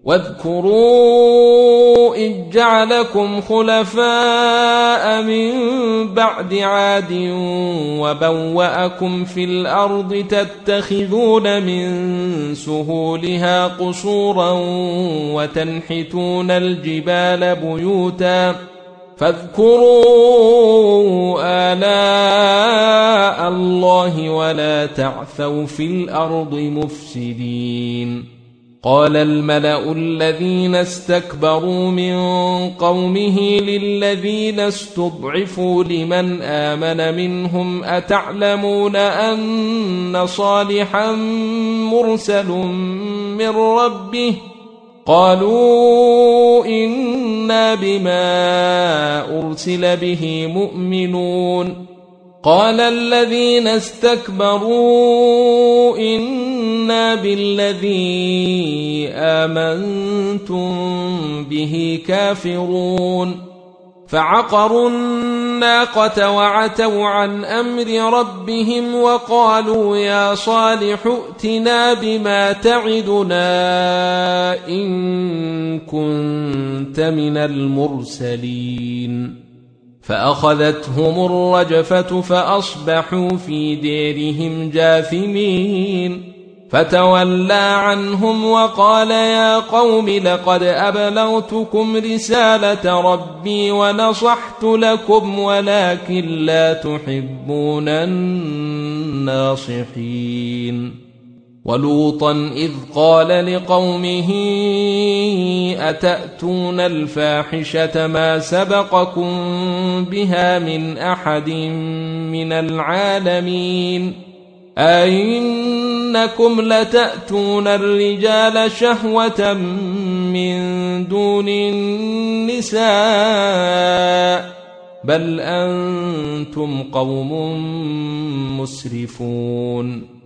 واذكروا إذ جعلكم خلفاء من بعد عاد وبوأكم في الأرض تتخذون من سهولها قصورا وتنحتون الجبال بيوتا فاذكروا آلاء الله ولا تعثوا في الأرض مفسدين. قال الملأ الذين استكبروا من قومه للذين استضعفوا لمن آمن منهم أتعلمون أن صالحا مرسل من ربه قالوا إنا بما أرسل به مؤمنون. قال الذين استكبروا إنا بالذي آمنتم به كافرون. فعقروا الناقة وعتوا عن أمر ربهم وقالوا يا صالح ائتنا بما تعدنا إن كنت من المرسلين. فأخذتهم الرجفة فأصبحوا في ديرهم جاثمين. فتولى عنهم وقال يا قوم لقد أبلغتكم رسالة ربي ونصحت لكم ولكن لا تحبون الناصحين. ولوطا إذ قال لقومه أتأتون الفاحشة ما سبقكم بها من أحد من العالمين أئنكم لتأتون الرجال شهوة من دون النساء بل أنتم قوم مسرفون.